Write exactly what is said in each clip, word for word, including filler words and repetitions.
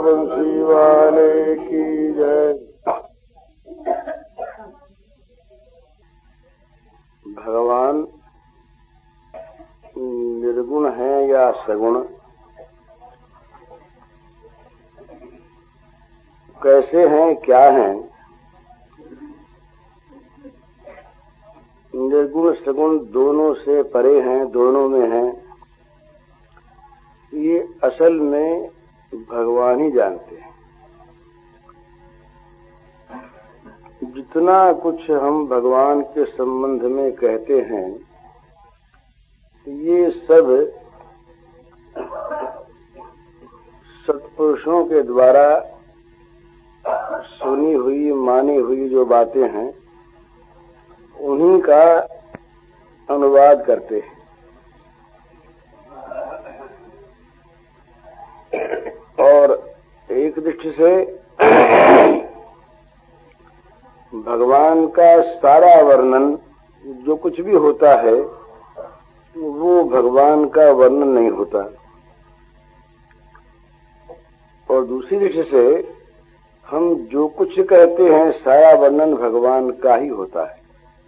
बंसी वाले की जय। भगवान निर्गुण है या सगुण, कैसे हैं, क्या हैं? निर्गुण सगुण दोनों से परे हैं, दोनों में हैं। ये असल में भगवान ही जानते हैं। जितना कुछ हम भगवान के संबंध में कहते हैं, ये सब सत्पुरुषों के द्वारा सुनी हुई, मानी हुई जो बातें हैं, उन्हीं का अनुवाद करते हैं। और एक दृष्टि से भगवान का सारा वर्णन जो कुछ भी होता है वो भगवान का वर्णन नहीं होता। और दूसरी दृष्टि से हम जो कुछ कहते हैं सारा वर्णन भगवान का ही होता है।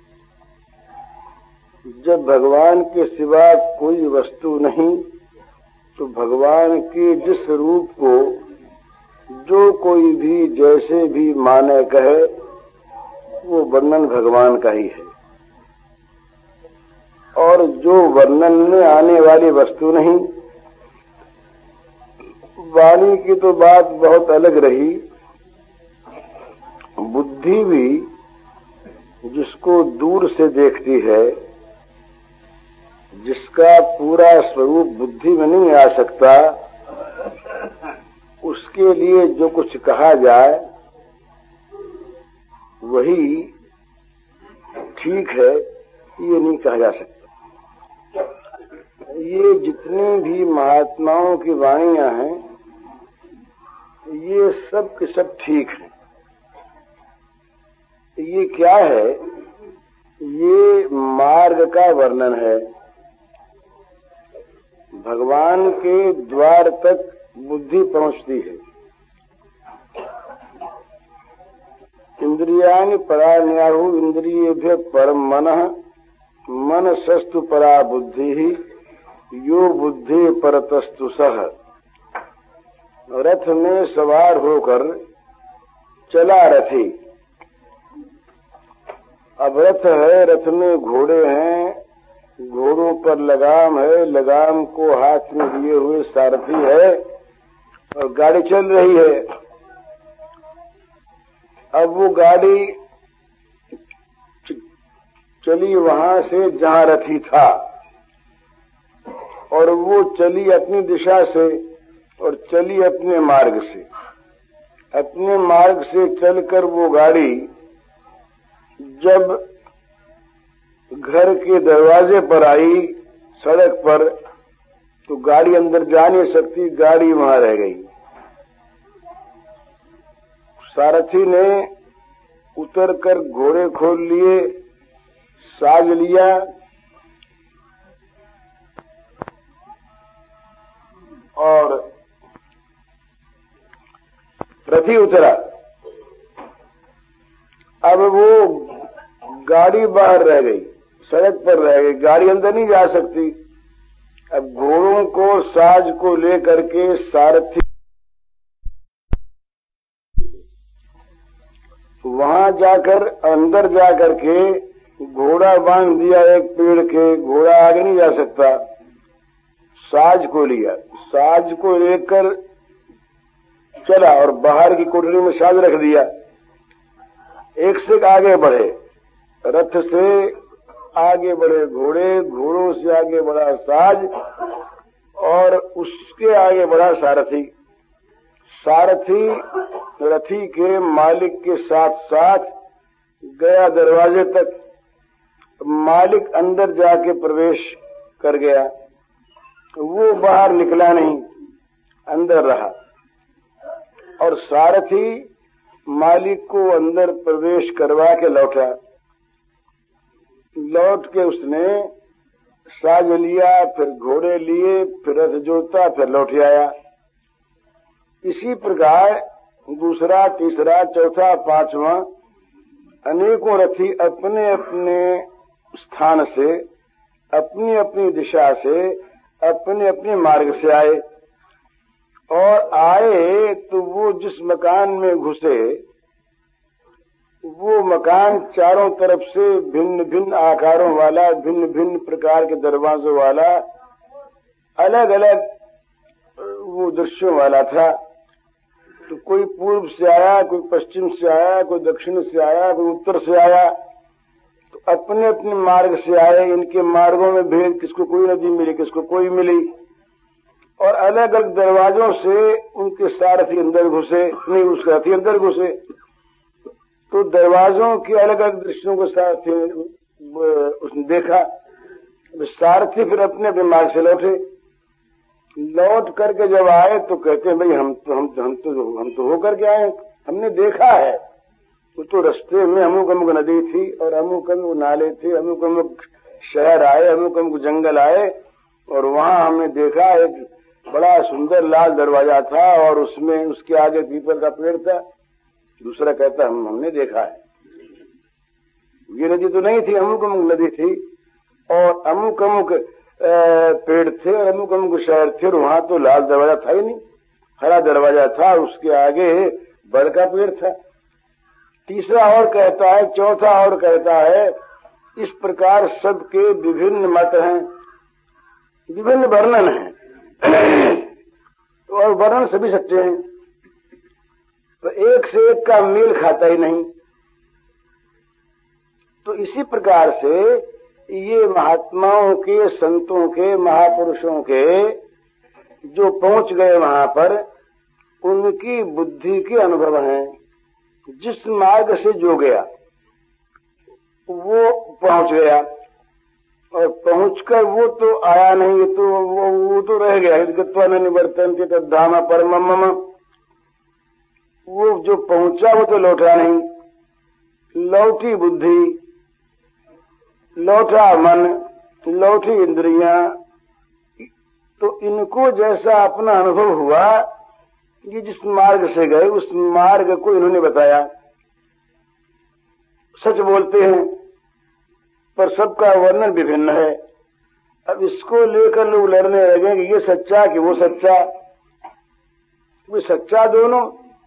जब भगवान के सिवा कोई वस्तु नहीं, तो भगवान के जिस रूप को जो कोई भी जैसे भी माने कहे, वो वर्णन भगवान का ही है। और जो वर्णन में आने वाली वस्तु नहीं, वाणी की तो बात बहुत अलग रही। बुद्धि भी जिसको दूर से देखती है, जिसका पूरा स्वरूप बुद्धि में नहीं आ सकता, उसके लिए जो कुछ कहा जाए वही ठीक है, ये नहीं कहा जा सकता। ये जितनी भी महात्माओं की वाणियां हैं, ये सब के सब ठीक हैं। ये क्या है? ये मार्ग का वर्णन है। भगवान के द्वार तक बुद्धि पहुंचती है। इंद्रियाणि पराण्याहु इंद्रियेभ्यः परम मनः मनसस्तु परा बुद्धि यो बुद्धि परतस्तु सह। रथ में सवार होकर चला रथी। अब रथ है, रथ में घोड़े हैं, घोड़ों पर लगाम है, लगाम को हाथ में लिए हुए सारथी है और गाड़ी चल रही है। अब वो गाड़ी चली वहां से जहां रथी था, और वो चली अपनी दिशा से और चली अपने मार्ग से। अपने मार्ग से चलकर वो गाड़ी जब घर के दरवाजे पर आई, सड़क पर, तो गाड़ी अंदर जा नहीं सकती, गाड़ी वहां रह गई। सारथी ने उतरकर घोड़े खोल लिए, साज लिया, और रथी उतरा। अब वो गाड़ी बाहर रह गई, सड़क पर रह गई, गाड़ी अंदर नहीं जा सकती। अब घोड़ों को, साज को लेकर के सारथी वहां जाकर, अंदर जाकर के घोड़ा बांध दिया एक पेड़ के। घोड़ा आगे नहीं जा सकता। साज को लिया, साज को लेकर चला और बाहर की कोठरी में साज रख दिया। एक से आगे बढ़े, रथ से आगे बढ़े घोड़े, घोड़ों से आगे बढ़ा साज, और उसके आगे बढ़ा सारथी। सारथी रथी के मालिक के साथ साथ गया दरवाजे तक। मालिक अंदर जाके प्रवेश कर गया, वो बाहर निकला नहीं, अंदर रहा। और सारथी मालिक को अंदर प्रवेश करवा के लौटा। लौट के उसने साज लिया, फिर घोड़े लिए, फिर रथ जोता, फिर लौट आया। इसी प्रकार दूसरा, तीसरा, चौथा, पांचवा अनेकों रथी अपने अपने स्थान से, अपनी अपनी दिशा से, अपने अपने मार्ग से आए और आए तो वो जिस मकान में घुसे वो मकान चारों तरफ से भिन्न भिन्न आकारों वाला, भिन्न भिन्न प्रकार के दरवाजों वाला, अलग अलग वो दृश्यों वाला था। तो कोई पूर्व से आया, कोई पश्चिम से आया, कोई दक्षिण से आया, कोई उत्तर से आया, तो अपने अपने मार्ग से आए। इनके मार्गों में भेद, किसको कोई नदी मिली, किसको कोई मिली, और अलग अलग दरवाजों से उनके सारथी अंदर घुसे, नहीं उसके सारथी अंदर घुसे। तो दरवाजों के अलग अलग दृश्यों को सारथी उसने देखा। सारथी फिर अपने अपने मार्ग से लौटे। लौट करके जब आए तो कहते हैं भाई हम तो हम तो हम तो हम तो होकर के आए, हमने देखा है। वो तो रास्ते में अमुक अमुक नदी थी और अमुक अमुक नाले थे, अमुक अमुक शहर आए, अमुक अमुक जंगल आए, और वहां हमने देखा एक बड़ा सुंदर लाल दरवाजा था और उसमें उसके आगे पीपल का पेड़ था। दूसरा कहता हम हमने देखा है, ये नदी तो नहीं थी, अमुक अमुक नदी थी और अमुक अमुक पेड़ थे और अमुक अमुक शहर थे, और वहां तो लाल दरवाजा था ही नहीं, हरा दरवाजा था, उसके आगे बड़ का पेड़ था। तीसरा और कहता है, चौथा और कहता है, इस प्रकार सबके विभिन्न मत हैं, विभिन्न वर्णन हैं और वर्णन सभी सच्चे हैं, तो एक से एक का मेल खाता ही नहीं। तो इसी प्रकार से ये महात्माओं के, संतों के, महापुरुषों के जो पहुंच गए वहां पर, उनकी बुद्धि के अनुभव हैं। जिस मार्ग से जो गया वो पहुंच गया, और पहुंचकर वो तो आया नहीं, तो वो, वो तो रह गया। गत्वा न निवर्तन्ते तद्धाम परमम मम, वो जो पहुंचा वो तो लौटा नहीं। लौटी बुद्धि, लौटा मन, लौटी इंद्रियां, तो इनको जैसा अपना अनुभव हुआ, ये जिस मार्ग से गए उस मार्ग को इन्होंने बताया। सच बोलते हैं पर सबका वर्णन विभिन्न है। अब इसको लेकर लोग लड़ने लगे कि ये सच्चा कि वो सच्चा, वो सच्चा दोनों।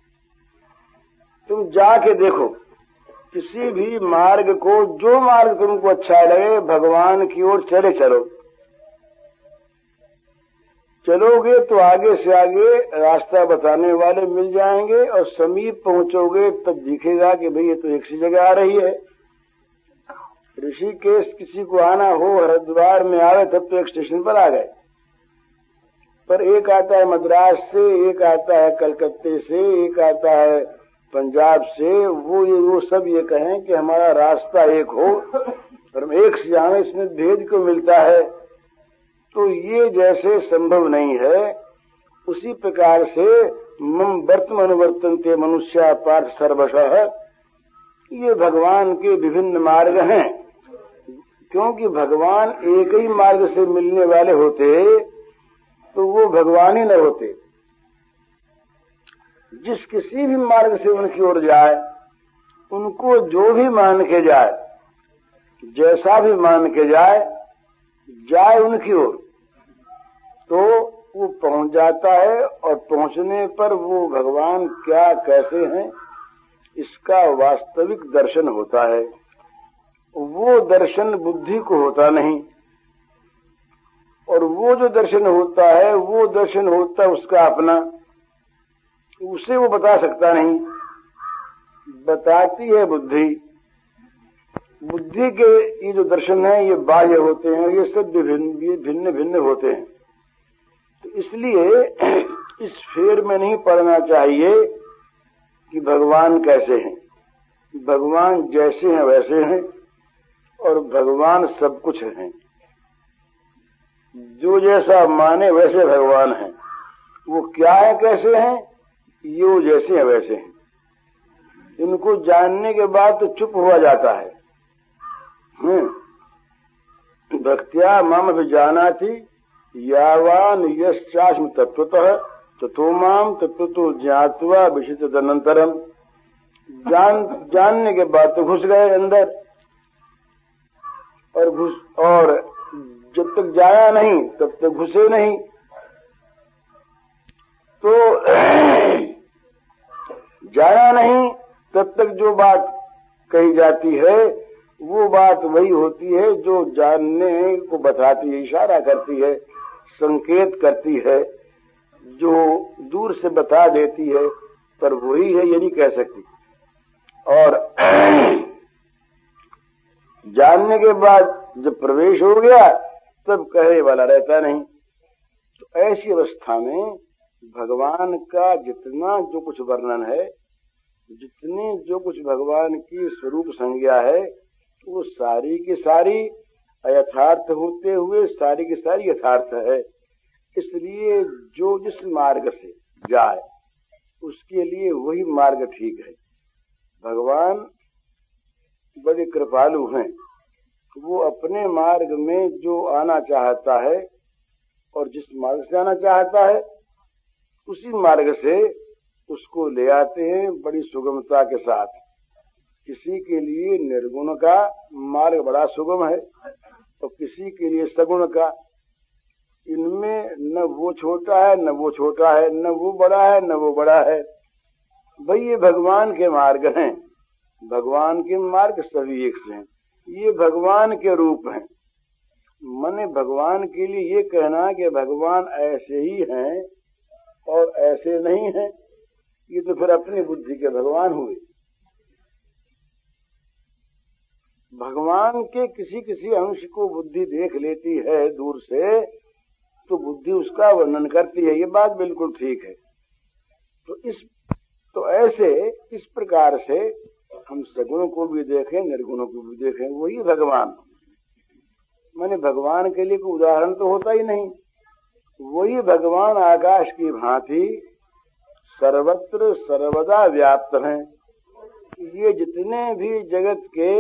तुम जाके देखो किसी भी मार्ग को, जो मार्ग तुमको अच्छा लगे, भगवान की ओर चले चलो। चलोगे तो आगे से आगे रास्ता बताने वाले मिल जाएंगे, और समीप पहुंचोगे तब दिखेगा कि भाई ये तो एक सी जगह आ रही है। ऋषिकेश किसी को आना हो, हरिद्वार में आवे तब तो एक स्टेशन पर आ गए, पर एक आता है मद्रास से, एक आता है कलकत्ते से, एक आता है पंजाब से, वो ये वो सब ये कहें कि हमारा रास्ता एक हो, पर हम एक से आवे, इसमें भेद क्यों मिलता है? तो ये जैसे संभव नहीं है, उसी प्रकार से मम वर्तम अनुवर्तन्ते मनुष्य पार्थ सर्वशः, ये भगवान के विभिन्न मार्ग हैं। क्योंकि भगवान एक ही मार्ग से मिलने वाले होते तो वो भगवान ही न होते। जिस किसी भी मार्ग से उनकी ओर जाए, उनको जो भी मान के जाए, जैसा भी मान के जाए, जाए उनकी ओर, तो वो पहुंच जाता है, और पहुंचने पर वो भगवान क्या कैसे हैं इसका वास्तविक दर्शन होता है। वो दर्शन बुद्धि को होता नहीं, और वो जो दर्शन होता है वो दर्शन होता है उसका अपना, उसे वो बता सकता नहीं, बताती है बुद्धि। बुद्धि के ये जो दर्शन है ये बाह्य होते हैं, ये सब भिन्न भिन्न भिन्न होते हैं। तो इसलिए इस फेर में नहीं पड़ना चाहिए कि भगवान कैसे हैं। भगवान जैसे हैं वैसे हैं, और भगवान सब कुछ हैं। जो जैसा माने वैसे भगवान हैं। वो क्या है, कैसे हैं, ये वो जैसे हैं वैसे हैं। इनको जानने के बाद तो चुप हुआ जाता है। भक्त्या मम विजानाति यावान यश्चास्मि तत्वतः ततो माम तत्व तो ज्ञातवा विशिष्ट तदनंतरम, जान जानने के बाद तो घुस गए अंदर, और घुस और जब तक जाया नहीं तब तक घुसे नहीं। तो जाया नहीं तब तक जो बात कही जाती है वो बात वही होती है जो जानने को बताती है, इशारा करती है, संकेत करती है, जो दूर से बता देती है, पर वही है ये नहीं कह सकती। और जानने के बाद जब प्रवेश हो गया तब कहने वाला रहता नहीं। तो ऐसी अवस्था में भगवान का जितना जो कुछ वर्णन है, जितनी जो कुछ भगवान की स्वरूप संज्ञा है, वो सारी की सारी अयथार्थ होते हुए सारी की सारी यथार्थ है। इसलिए जो जिस मार्ग से जाए उसके लिए वही मार्ग ठीक है। भगवान बड़े कृपालु हैं, वो अपने मार्ग में जो आना चाहता है और जिस मार्ग से आना चाहता है उसी मार्ग से उसको ले आते हैं बड़ी सुगमता के साथ। किसी के लिए निर्गुण का मार्ग बड़ा सुगम है और किसी के लिए सगुण का। इनमें न वो छोटा है न वो छोटा है, न वो बड़ा है न वो बड़ा है। भाई ये भगवान के मार्ग हैं, भगवान के मार्ग सभी एक से हैं, ये भगवान के रूप हैं। मने भगवान के लिए ये कहना कि भगवान ऐसे ही हैं और ऐसे नहीं हैं, ये तो फिर अपनी बुद्धि के भगवान हुए। भगवान के किसी किसी अंश को बुद्धि देख लेती है दूर से तो बुद्धि उसका वर्णन करती है, ये बात बिल्कुल ठीक है। तो इस तो ऐसे इस प्रकार से हम सगुण को भी देखें निर्गुणों को भी देखें, वही भगवान। माने भगवान के लिए कोई उदाहरण तो होता ही नहीं, वही भगवान आकाश की भांति सर्वत्र सर्वदा व्याप्त हैं। ये जितने भी जगत के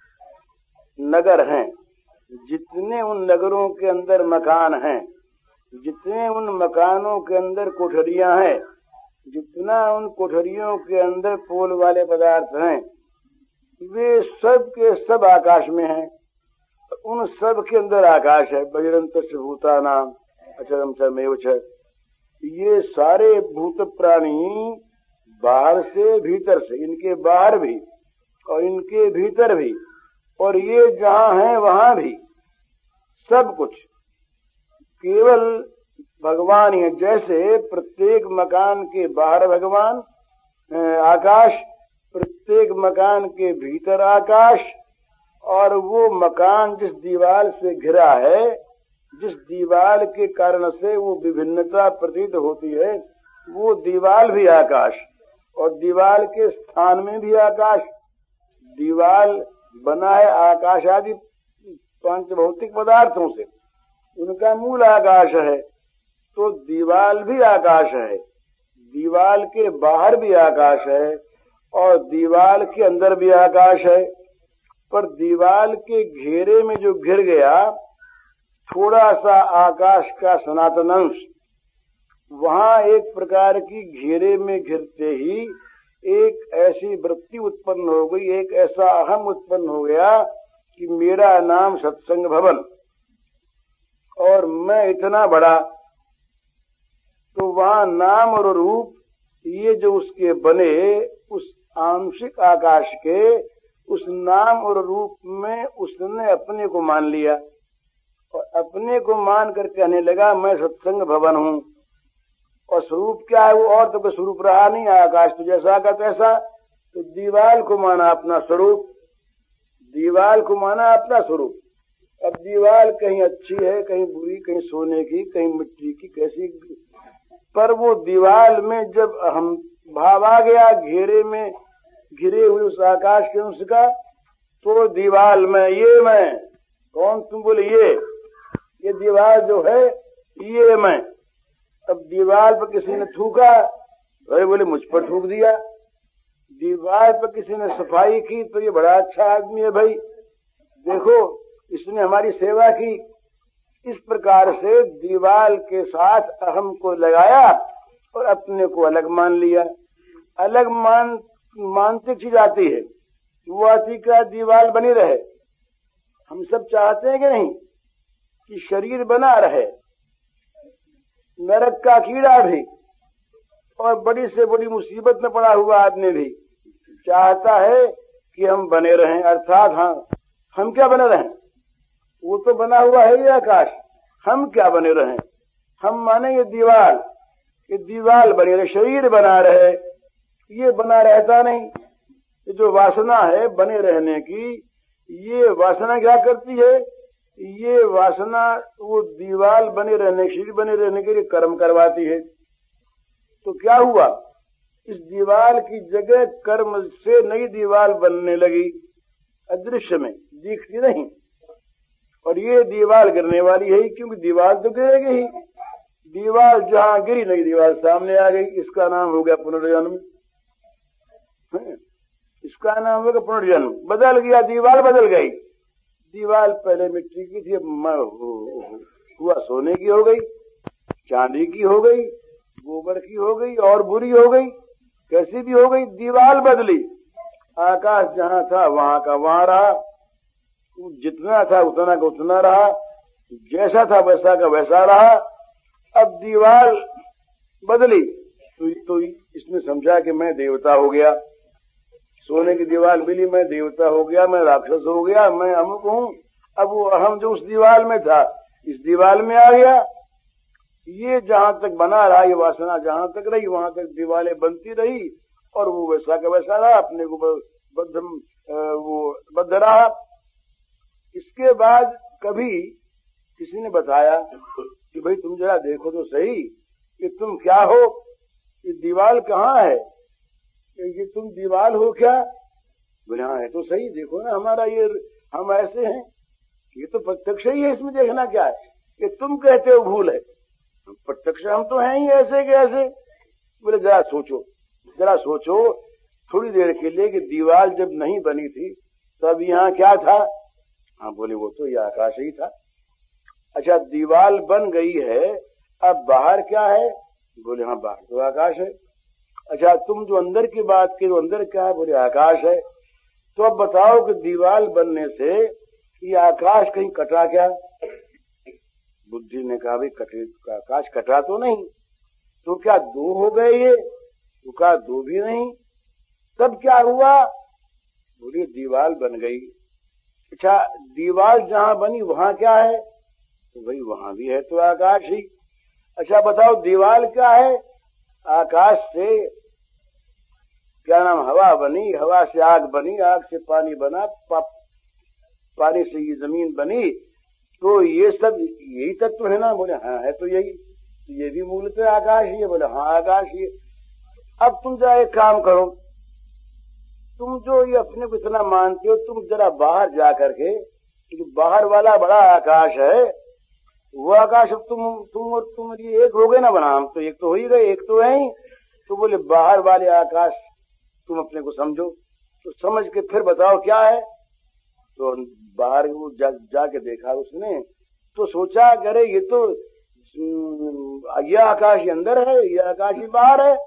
नगर हैं, जितने उन नगरों के अंदर मकान हैं, जितने उन मकानों के अंदर कोठरियां हैं, जितना उन कोठरियों के अंदर पोल वाले पदार्थ हैं, वे सब के सब आकाश में हैं। उन सब के अंदर आकाश है। बजरंत भूता नाम अचरम चरमेव छ। ये सारे भूत प्राणी बाहर से भीतर से, इनके बाहर भी और इनके भीतर भी, और ये जहाँ हैं वहाँ भी, सब कुछ केवल भगवान ही है। जैसे प्रत्येक मकान के बाहर भगवान आकाश, प्रत्येक मकान के भीतर आकाश, और वो मकान जिस दीवार से घिरा है, जिस दीवार के कारण से वो विभिन्नता प्रतीत होती है, वो दीवार भी आकाश, और दीवार के स्थान में भी आकाश। दीवार बना है आकाश आदि पंच भौतिक पदार्थों से, उनका मूल आकाश है। तो दीवार भी आकाश है, दीवार के बाहर भी आकाश है और दीवार के अंदर भी आकाश है। पर दीवार के घेरे में जो घिर गया थोड़ा सा आकाश का सनातन अंश, वहां एक प्रकार की घेरे में घिरते ही एक ऐसी वृत्ति उत्पन्न हो गई, एक ऐसा अहम उत्पन्न हो गया कि मेरा नाम सत्संग भवन और मैं इतना बड़ा। तो वहां नाम और रूप ये जो उसके बने, उस आंशिक आकाश के उस नाम और रूप में उसने अपने को मान लिया और अपने को मान कर कहने लगा मैं सत्संग भवन हूँ। और स्वरूप क्या है? वो और तो कोई स्वरूप रहा नहीं, आकाश तो जैसा का तैसा। तो दीवाल को माना अपना स्वरूप, दीवाल को माना अपना स्वरूप। अब दीवाल कहीं अच्छी है, कहीं बुरी, कहीं सोने की, कहीं मिट्टी की, कैसी, पर वो दीवाल में जब हम भाव आ गया घेरे में घिरे हुए उस आकाश के अंश का, तो दीवाल में ये मैं कौन? तुम बोले ये ये दीवार जो है ये मैं। अब दीवार पर किसी ने थूका, अरे बोले मुझ पर थूक दिया। दीवार पर किसी ने सफाई की तो ये बड़ा अच्छा आदमी है भाई, देखो इसने हमारी सेवा की। इस प्रकार से दीवार के साथ अहम को लगाया और अपने को अलग मान लिया। अलग मान मानती चीज आती है, वो आती का दीवार बनी रहे। हम सब चाहते हैं कि नहीं कि शरीर बना रहे, नरक का कीड़ा भी और बड़ी से बड़ी मुसीबत में पड़ा हुआ आदमी भी चाहता है कि हम बने रहें। अर्थात हाँ, हम क्या बने रहें? वो तो बना हुआ है ये आकाश, हम क्या बने रहें? हम माने ये दीवार, ये दीवार बनी रहे, शरीर बना रहे, ये बना रहता नहीं। ये जो वासना है बने रहने की, ये वासना क्या करती है? ये वासना वो दीवार बने रहने, शरीर बने रहने के लिए कर्म करवाती है। तो क्या हुआ? इस दीवार की जगह कर्म से नई दीवार बनने लगी, अदृश्य में दिखती नहीं। और ये दीवार गिरने वाली है, क्योंकि दीवार तो गिरेगी ही। दीवार जहां गिरी नई दीवार सामने आ गई, इसका नाम हो गया पुनर्जन्म। इसका नाम हो गया पुनर्जन्म। बदल गया, दीवार बदल गई। दीवार पहले मिट्टी की थी, अब हुआ सोने की हो गई, चांदी की हो गई, गोबर की हो गई और बुरी हो गई, कैसी भी हो गई, दीवार बदली। आकाश जहां था वहां का वहां रहा, जितना था उतना का उतना रहा, जैसा था वैसा का वैसा रहा। अब दीवार बदली तो, तो इसने समझा कि मैं देवता हो गया। सोने की दीवार मिली, मैं देवता हो गया, मैं राक्षस हो गया, मैं अमुक हूं। अब वो अहम जो उस दीवार में था इस दीवार में आ गया। ये जहां तक बना रहा, ये वासना जहां तक रही वहां तक दीवारें बनती रही और वो वैसा का वैसा रहा, अपने को बद्ध वो बद्ध रहा। इसके बाद कभी किसी ने बताया कि भाई तुम जरा देखो तो सही कि तुम क्या हो, ये दीवार कहाँ है, ये तुम दीवार हो क्या? बोले हाँ है तो सही, देखो ना हमारा ये, हम ऐसे हैं, ये तो प्रत्यक्ष ही है, इसमें देखना क्या है? ये तुम कहते हो भूल है, प्रत्यक्ष हम तो हैं ही ऐसे के ऐसे। बोले जरा सोचो, जरा सोचो थोड़ी देर के लिए कि दीवार जब नहीं बनी थी तब यहाँ क्या था? हाँ बोले वो तो ये आकाश ही था। अच्छा दीवार बन गई है, अब बाहर क्या है? बोले हाँ बाहर तो आकाश है। अच्छा तुम जो अंदर की बात की, तो अंदर क्या है? बोले आकाश है। तो अब बताओ कि दीवार बनने से ये आकाश कहीं कटा क्या? बुद्धि ने कहा भाई कटे, आकाश कटा तो नहीं, तो क्या दो हो गए ये? तो कहा दो भी नहीं। तब क्या हुआ? बोले दीवार बन गई। अच्छा दीवार जहां बनी वहां क्या है? तो भाई वहां भी है तो आकाश ही। अच्छा बताओ दीवार क्या है? आकाश से क्या नाम हवा बनी, हवा से आग बनी, आग से पानी बना, पा, पानी से ये जमीन बनी, तो ये सब यही तत्व है ना? बोले हाँ है तो यही, तो ये भी मूलतः आकाश ही है। बोले हाँ आकाश ही है। अब तुम जरा एक काम करो, तुम जो ये अपने को इतना मानते हो, तुम जरा बाहर जा करके, जो बाहर वाला बड़ा आकाश है वो आकाश, अब तुम तुम और तुम ये एक हो गए ना बना, हम तो एक तो हो ही गए, एक तो है ही। तो बोले बाहर वाले आकाश तुम अपने को समझो, तो समझ के फिर बताओ क्या है? तो बाहर वो जा, जाके देखा उसने, तो सोचा करे ये तो ये आकाश ही अंदर है, ये आकाश ही बाहर है।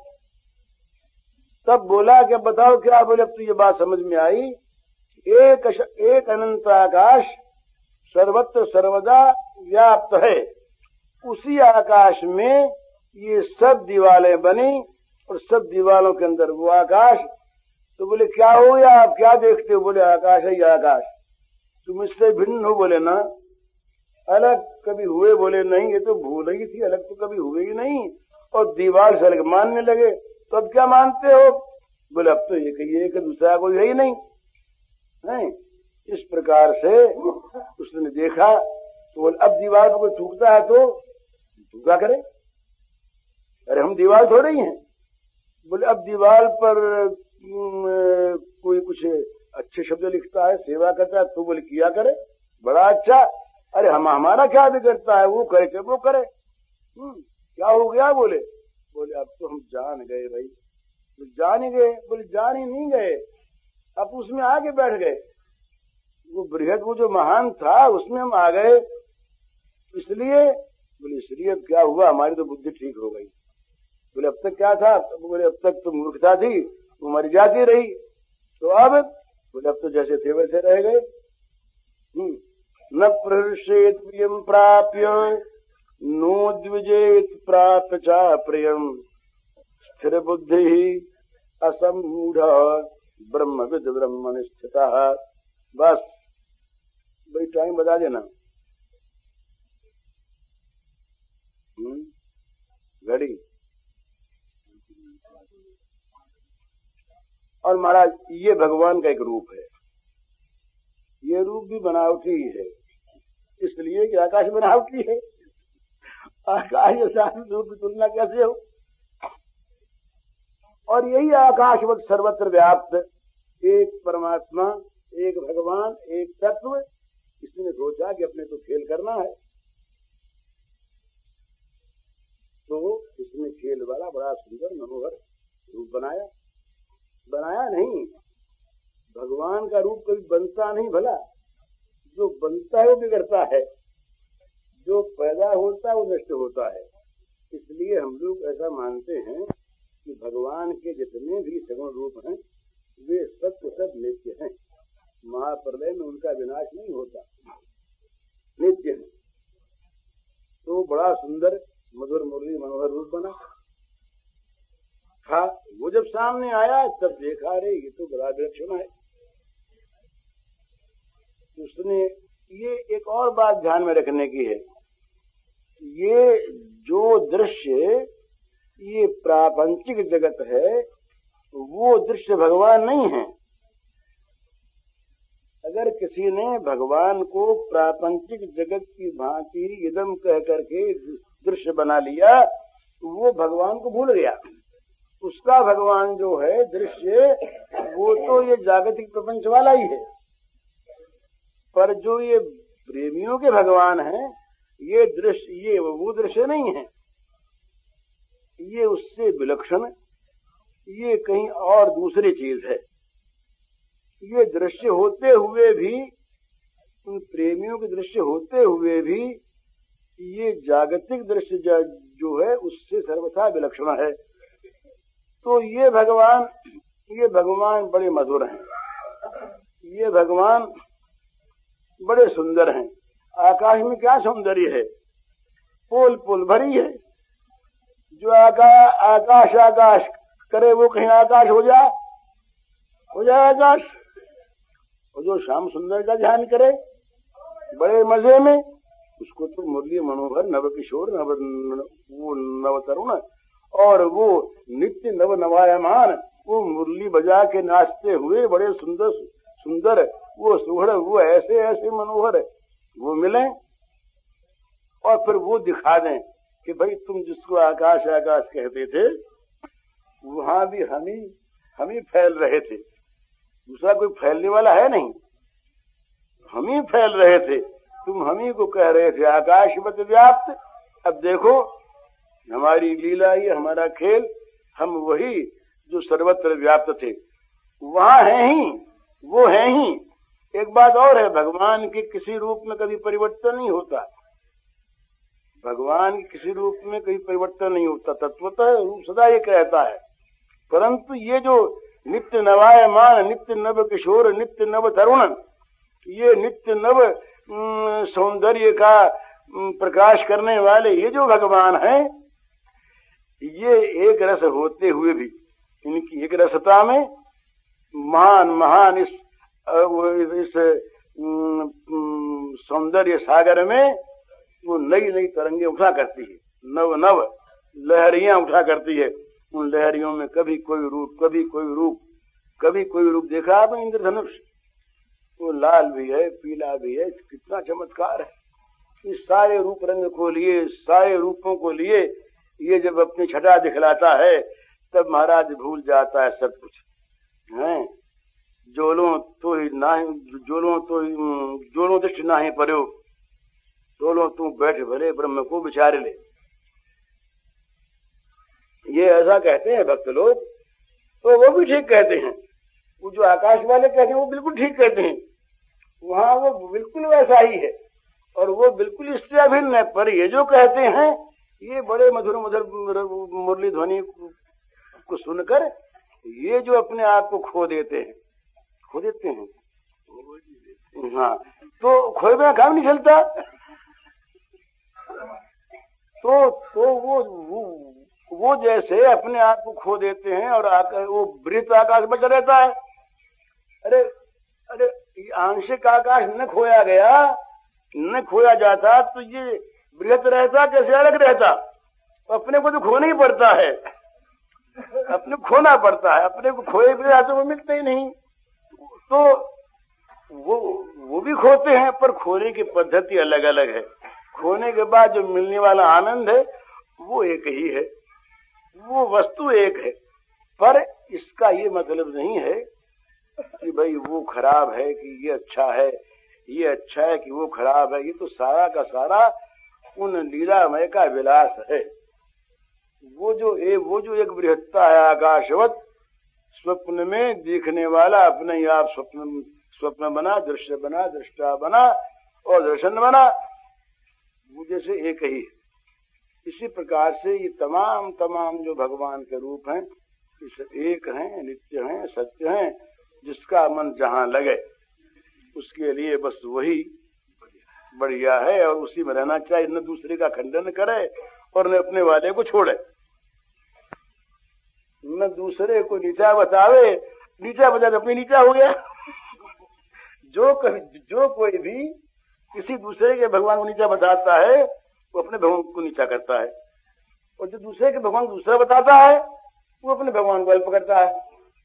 तब बोला कि बताओ क्या? बोले अब तो ये बात समझ में आई, एक एक अनंत आकाश सर्वत्र सर्वदा व्याप्त है, उसी आकाश में ये सब दीवारें बनी और सब दीवारों के अंदर वो आकाश। तो बोले क्या हो या आप क्या देखते हो? बोले आकाश है, ये आकाश। तुम इससे भिन्न हो? बोले ना, अलग कभी हुए? बोले नहीं, ये तो भूल ही थी, अलग तो कभी हुए ही नहीं। और दीवार से अलग मानने लगे, तो अब क्या मानते हो? बोले अब तो एक ही एक, दूसरा कोई है ही नहीं। नहीं इस प्रकार से उसने देखा, तो बोले अब दीवार पर कोई थूकता है तो थूका करे, अरे हम दीवार थोड़े ही हैं। बोले अब दीवार पर कोई कुछ अच्छे शब्द लिखता है, सेवा करता है, तो बोले किया करे, बड़ा अच्छा। अरे हम हमारा क्या बिगड़ता है, वो करे वो करे, क्या हो गया? बोले बोले अब तो हम जान गए भाई। तो जान ही गए? बोले जान ही नहीं गए, अब उसमें आगे बैठ गए। वो बृहद, वो जो महान था उसमें हम आ गए। इसलिए बोले इसलिए अब क्या हुआ, हमारी तो बुद्धि ठीक हो गई। बोले अब तक क्या था? बोले अब तक तो मूर्खता थी, वो मर जाती रही, तो अब बोले अब तो जैसे थे वैसे रह गए। न प्रहर्षेत प्रियम प्राप्य नोद्विजेत प्राप्य चा प्रियम स्थिर बुद्धि असमूढ़ ब्रह्मविद ब्रह्मणि स्थितः। बस भाई टाइम बता देना। घड़ी। और महाराज ये भगवान का एक रूप है, ये रूप भी बनावटी है, इसलिए कि आकाश बनावटी है। आकाश के साथ रूप की तुलना कैसे हो? और यही आकाशवत सर्वत्र व्याप्त एक परमात्मा, एक भगवान, एक तत्व, इसने सोचा कि अपने को खेल करना है, तो इसने खेल वाला बड़ा सुंदर मनोहर रूप बनाया। बनाया नहीं, भगवान का रूप कभी बनता नहीं भला, जो बनता है वो बिगड़ता है, जो पैदा होता है वो नष्ट होता है। इसलिए हम लोग ऐसा मानते हैं कि भगवान के जितने भी सगुण रूप हैं वे सब के सब नित्य हैं, महाप्रलय में उनका विनाश नहीं होता, नित्य है। तो बड़ा सुंदर मधुर मुरली मनोहर रूप बना था। वो जब सामने आया तब देखा, रे ये तो बड़ा विलक्षण है। उसने ये एक और बात ध्यान में रखने की है, ये जो दृश्य ये प्रापंचिक जगत है वो दृश्य भगवान नहीं है। अगर किसी ने भगवान को प्रापंचिक जगत की भांति इदम कह करके दृश्य बना लिया, वो भगवान को भूल गया। उसका भगवान जो है दृश्य, वो तो ये जागतिक प्रपंच वाला ही है, पर जो ये प्रेमियों के भगवान हैं, ये दृश्य, ये वो दृश्य नहीं है, ये उससे विलक्षण, ये कहीं और दूसरी चीज है। ये दृश्य होते हुए भी, उन प्रेमियों के दृश्य होते हुए भी, ये जागतिक दृश्य जो है उससे सर्वथा विलक्षण है। तो ये भगवान, ये भगवान बड़े मधुर हैं, ये भगवान बड़े सुंदर हैं। आकाश में क्या सौंदर्य है? पोल पोल भरी है। जो आका, आकाश आकाश करे वो कहीं आकाश हो जाए, हो जाए आकाश। और जो श्याम सुंदर का ध्यान करे बड़े मजे में, उसको तो मुरली मनोहर नव किशोर नव वो नव तरुण और वो नित्य नव नवायमान, वो मुरली बजा के नाचते हुए बड़े सुंदर सुंदर वो सुहड़, वो ऐसे ऐसे मनोहर वो मिले और फिर वो दिखा दें कि भाई तुम जिसको आकाश आकाश कहते थे वहां भी हम ही हम ही फैल रहे थे, दूसरा कोई फैलने वाला है नहीं, हम ही फैल रहे थे, तुम हम ही को कह रहे थे आकाशवत व्याप्त। अब देखो हमारी लीला, ये हमारा खेल, हम वही जो सर्वत्र व्याप्त थे वहां हैं ही, वो हैं ही। एक बात और है, भगवान के किसी रूप में कभी परिवर्तन नहीं होता, भगवान के किसी रूप में कभी परिवर्तन नहीं होता, तत्वतः रूप सदा ये कहता है। परंतु ये जो नित्य नवायमान, नित्य नव किशोर, नित्य नव तरुण, ये नित्य नव सौंदर्य का प्रकाश करने वाले ये जो भगवान हैं, ये एक रस होते हुए भी इनकी एक रसता में महान महान इस इस सौंदर्य सागर में वो नई नई तरंगे उठा करती है, नव नव लहरियां उठा करती है। उन लहरियों में कभी कोई रूप, कभी कोई रूप, कभी कोई रूप देखा आपने इंद्रधनुष, वो लाल भी है, पीला भी है, कितना चमत्कार है। इस सारे रूप रंग को लिए, सारे रूपों को लिए ये जब अपनी छटा दिखलाता है तब महाराज भूल जाता है सब कुछ है। जोलो तो ही ना, जोलो तो जोलो दृष्टि ना ही पर्यो, जोलो तू बैठ भले ब्रह्म को विचार ले। ये ऐसा कहते हैं भक्त लोग, तो वो भी ठीक कहते हैं, वो जो आकाश वाले कहते हैं वो बिल्कुल ठीक कहते हैं, वहां वो बिल्कुल वैसा ही है और वो बिल्कुल इससे अभिन्न है। पर ये जो कहते हैं ये बड़े मधुर मधुर मुरली ध्वनि को सुनकर ये जो अपने आप को खो देते हैं, खो देते हैं। हाँ, तो खोए बिना काम नहीं चलता। तो तो वो वो, वो जैसे अपने आप को खो देते हैं और आकर वो वृत्त आकाश बचा रहता है। अरे अरे आंशिक आकाश न खोया गया, न खोया जाता तो ये बृहत रहता, कैसे अलग रहता? अपने को तो खोना ही पड़ता है, अपने खोना पड़ता है, अपने को खोए बिना तो वो मिलते ही नहीं। तो वो वो भी खोते हैं, पर खोने की पद्धति अलग अलग है। खोने के बाद जो मिलने वाला आनंद है वो एक ही है, वो वस्तु एक है। पर इसका ये मतलब नहीं है कि भाई वो खराब है कि ये अच्छा है, ये अच्छा है कि वो खराब है। ये तो सारा का सारा उन लीलामय का विलास है। वो जो ए, वो जो एक बृहत्ता है आकाशवत, स्वप्न में दिखने वाला अपने ही आप स्वप्न स्वप्न बना, दृश्य बना, दृष्टा बना और दर्शन बना, वो जैसे एक ही है। इसी प्रकार से ये तमाम तमाम जो भगवान के रूप हैं, इस एक हैं, नित्य हैं, सत्य हैं। जिसका मन जहां लगे उसके लिए बस वही बढ़िया है और उसी में रहना चाहिए। न दूसरे का खंडन करे और न अपने वाले को छोड़े, न दूसरे को नीचा बतावे। नीचा बता तो अपनी नीचा हो गया। जो कभी जो कोई भी किसी दूसरे के भगवान को नीचा बताता है वो अपने भगवान को नीचा करता है, और जो दूसरे के भगवान को दूसरा बताता है वो अपने भगवान को अल्प करता है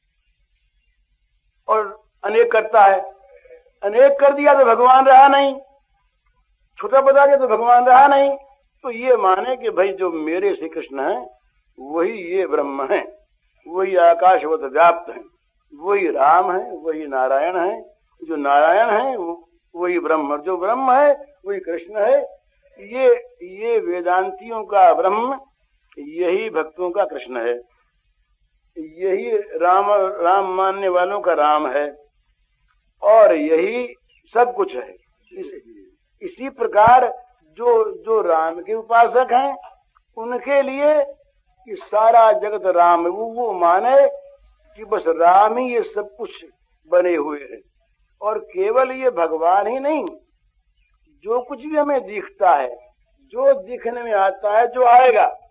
और अनेक करता है। अनेक कर दिया तो भगवान रहा नहीं, छोटा बता दिया तो भगवान रहा नहीं। तो ये माने कि भाई जो मेरे श्री कृष्ण है वही ये ब्रह्म है, वही आकाशवत व्याप्त है, वही राम है, वही नारायण है। जो नारायण है वही ब्रह्म, जो ब्रह्म है वही कृष्ण है। ये ये वेदांतियों का ब्रह्म, यही भक्तों का कृष्ण है, यही राम राम मानने वालों का राम है, और यही सब कुछ है। इस, इसी प्रकार जो जो राम के उपासक हैं उनके लिए कि सारा जगत राम है। वो, वो माने कि बस राम ही ये सब कुछ बने हुए हैं, और केवल ये भगवान ही नहीं, जो कुछ भी हमें दिखता है, जो दिखने में आता है, जो आएगा,